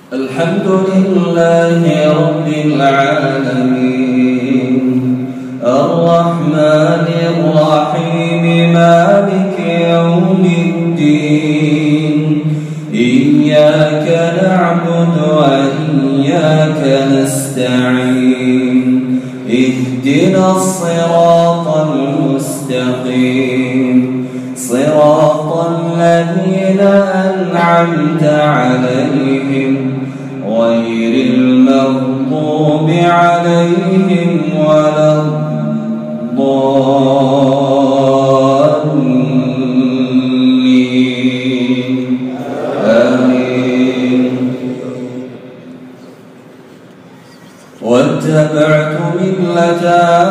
الحمد لله رب العالمين الرحمن الرحيم مالك يوم الدين إياك نعبد وإياك نستعين اهدنا الصراط المستقيم صراط الذين أنعمت عليهم غير المغضوب عليهم ولا الضالين آمين. واتبعت ملة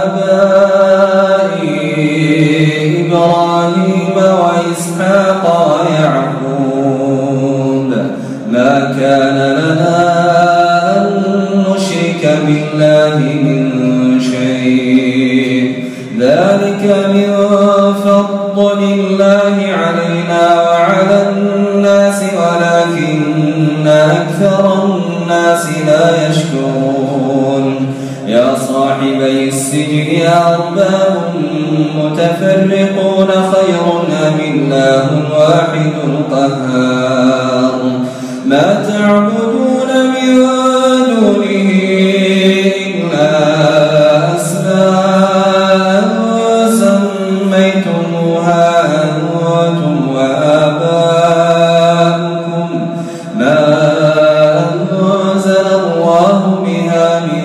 آبائي إبراهيم وإسحاق ويعقوب ما كان لنا أن نشرك بالله من شيء ذلك من فضل الله علينا وعلى الناس ولكن أكثر الناس لا يشكرون. يا صاحبي السجن أرباب متفرقون خير أم الله الواحد القهار ما تعبدون من دونه إلا أسماء سميتموها أنتم وآباؤكم ما أنزل الله بها من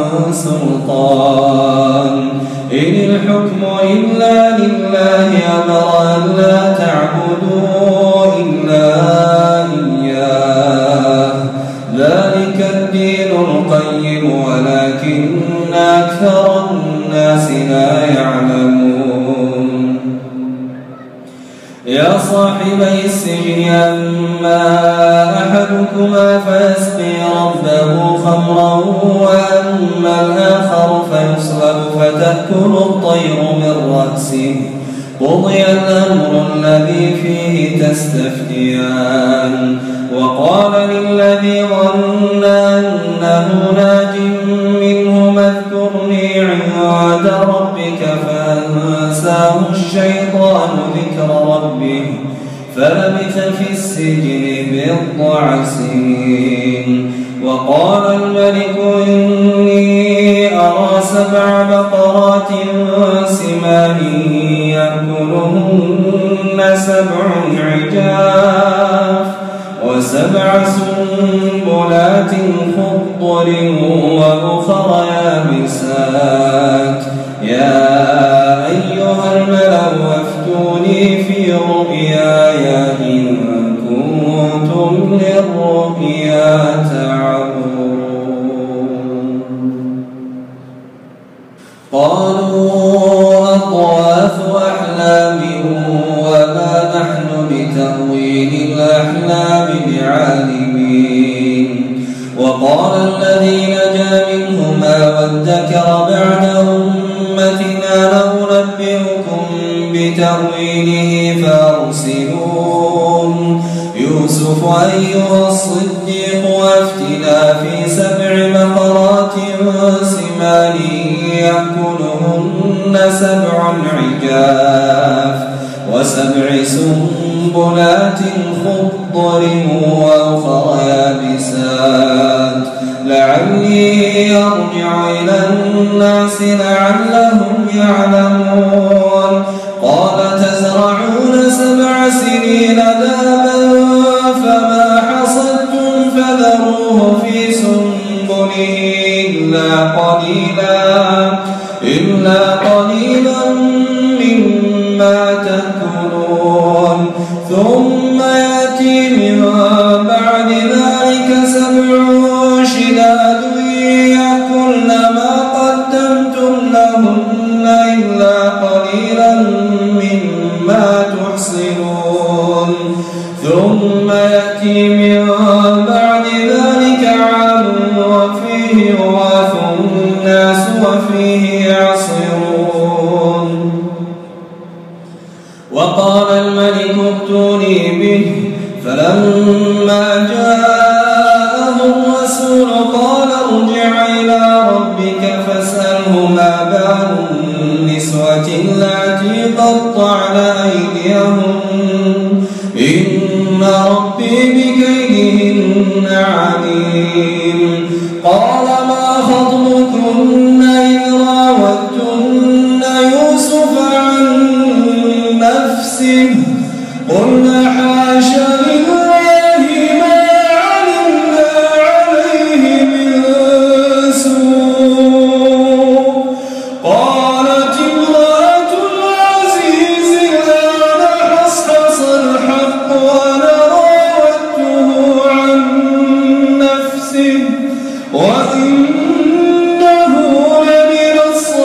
سلطان إن الحكم إلا لله أمر أن لا تعبدوا إلا إياه ذلك الدين القيم ولكن أكثر الناس لا يعلمون. يا صاحبي السجن أما أحدكما فيسقي ربه خمرا وأما الآخر فيصلب فتأكل الطير من رأسه قضي الأمر الذي فيه تستفتيان. وقال للذي ظن أنه ناج منهما اذكرني عند ربك فأنساه الشيطان ذكر ربه فلبث في السجن بضع سنين. وقال الملك إني أرى 7 بقرات سمان يأكلهن 7 عجاف و7 سنبلات خضر وأخر يابسات يا أيها الملأ وافتوني في رؤياي إن كنتم للرؤيا تعبرون. قالوا أضغاث أحلام وما نحن بتأويل الأحلام بعالمين. وقال الذي نجا منهما وادكر بعد أمتنا لأنبئكم بتأويله فأرسلون. يوسف أيها الصديق وافتنا في 7 بقرات سمان يأكلهن 7 عجاف و7 سنبلات خضر وأخر يابسات لعلي أرجع إلى الناس لعلهم يعلمون. قال تزرعون 7 سنين دابا فما حصدتم فذروه في سنبله إلا قليلا مما تأكلون. ثم يأتي من بعد ذلك 7 شداد يأكلن ما قدمتم لهن إلا قليلا مما تحصنون. ثم يأتي من بعد ذلك عام وفيه يغاث الناس وفيه يعصرون. وقال الملك ائتوني به فلما جاءه وقطعن أيديهن إن ربي بكيدهن عليم. قال ما خطبكن إذ راوتن يوسف عن نفسه قلنا حاشا لله ما علمنا عليه من سوء. قالت امرأة العزيز الآن حصحص الحق وأنا راودته عن نفسه وإنه لمن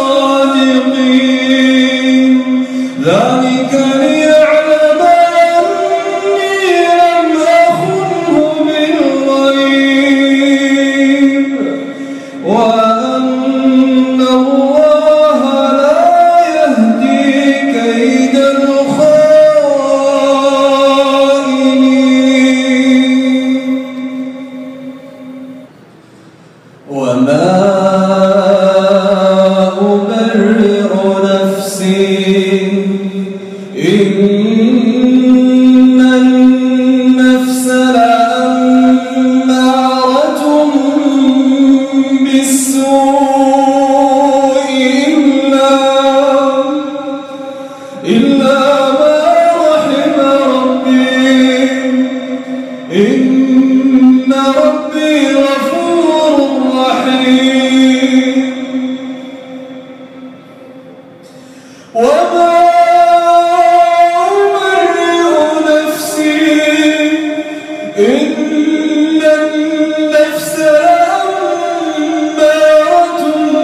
الصادقين. ذلك ليعلم أني لم أخنه بالغيب وأن الله لا يهدي كيد الخائنين. وما أبرئ نفسي إن النفس لأمارة بالسوء إلا ما رحم ربي إن ربي غفور رحيم. وما أبرئ نفسي إن النفس لأمارة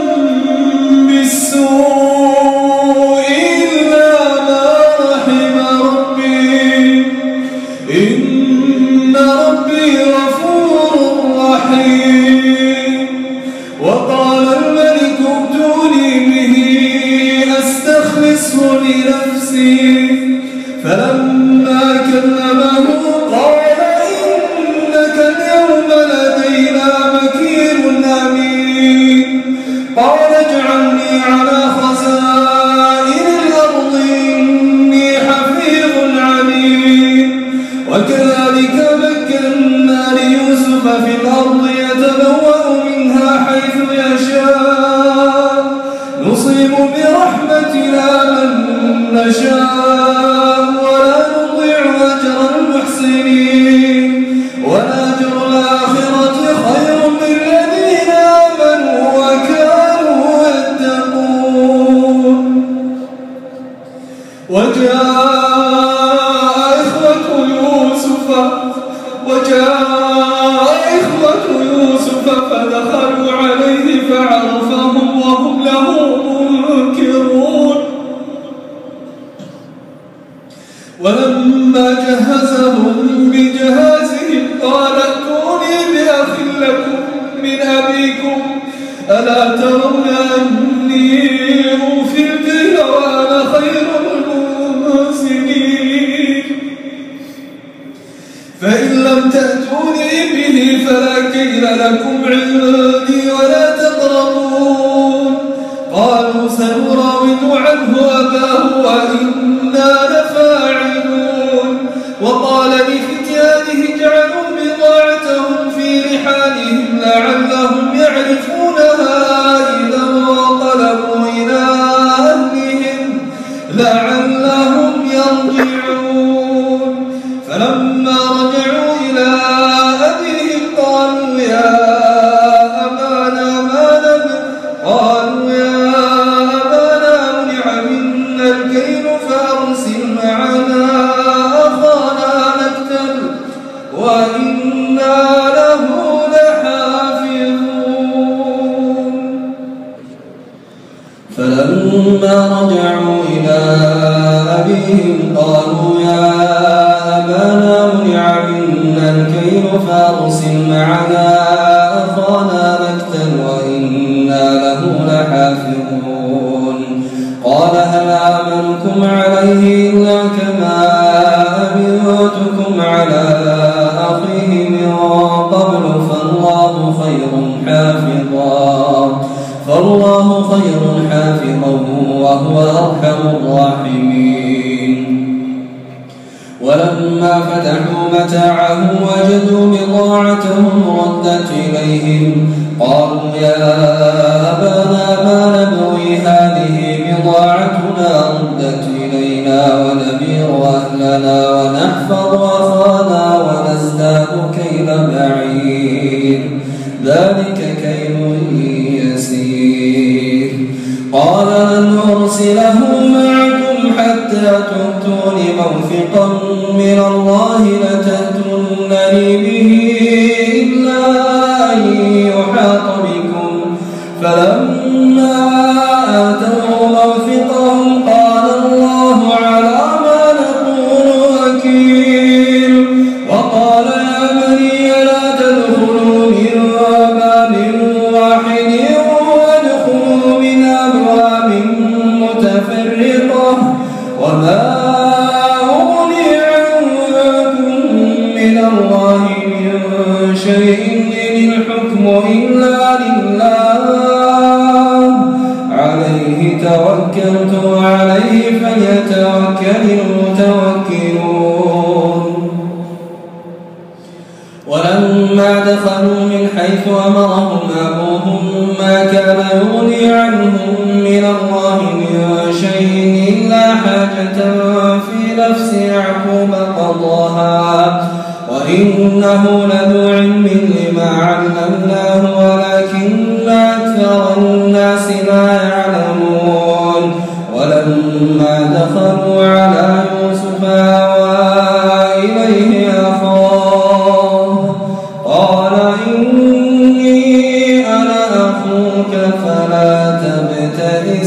بالسوء إلا ما رحم ربي إن ربي غفور رحيم. وقال الملك ائتوني به أستخلصه لنفسي فلما كلمه قال إنك اليوم لدينا مكين أمين. قال اجعلني على خزائن الأرض إني حفيظ عليم. وكذلك مكنا ليوسف في الأرض يتبوأ منها حيث يشاء نصيب برحمتنا من نشاء ولا نضيع أجر المحسنين. ولأجر الآخرة خير للذين آمنوا وكانوا يتقون. وجاء إخوة يوسف فدخلوا عليه فعرفهم وهم له منكرون. ولما جهزهم بجهازهم قال ائتوني بأخ لكم من أبيكم ألا ترون أني أوفي الكيل وأنا خير المنزلين. فإن لم تأتوني به فلا كيل لكم عندي ولا تقربون. قالوا سنراود عنه أباه وإنا لفاعلون. وقال لفتيانه اجعلوا بضاعتهم في رحالهم لعلهم يعرفونها إذا انقلبوا إلى أهلهم لعلهم يرجعون. فلما رجعوا إلى أبيهم قالوا يا أبانا منع منا الكيل فأرسل معنا أخانا نكتل وإنا له لحافظون. فلما رجعوا إلى أبيهم قالوا يا أبانا منع منا الكيل فأرسل معنا أخانا نكتل وإنا له لحافظون. قال هل آمنكم عليه إلا كما أمنتكم على أخيه من قبل فالله خير حافظا وهو أرحم الراحمين. فتحوا متاعهم وجدوا بضاعتهم ردت إليهم قالوا يا أبانا ما نبغي هذه بضاعتنا ردت إلينا ونبيع أهلنا ونحفظ أخانا ونزداد كيل بعير ذلك كيل يسير قال لن أرسله معكم حتى تؤتون موثقا من الله لتأتونني به إلا أن يحاط بكم فلما آتوا موثقهم قال الله على ما نقول وكيل وقال يا بني لا تدخلوا من باب واحد وادخلوا من أبواب متفرقة وما أغني عنكم من الله من شيء إن الحكم إلا لله عليه توكلت وعليه فليتوكل المتوكلون ولما دخلوا من حيث أمرهم أبوهم ما كان يغني عنهم من الله من شيء إلا حاجة في نفس يعقوب قضاها وإنه لذو علم لما علمناه ولكن أكثر الناس لا يعلمون ولما دخلوا على يوسف آوى إليه أخاه قال إني أنا أخوك فلا تبتئس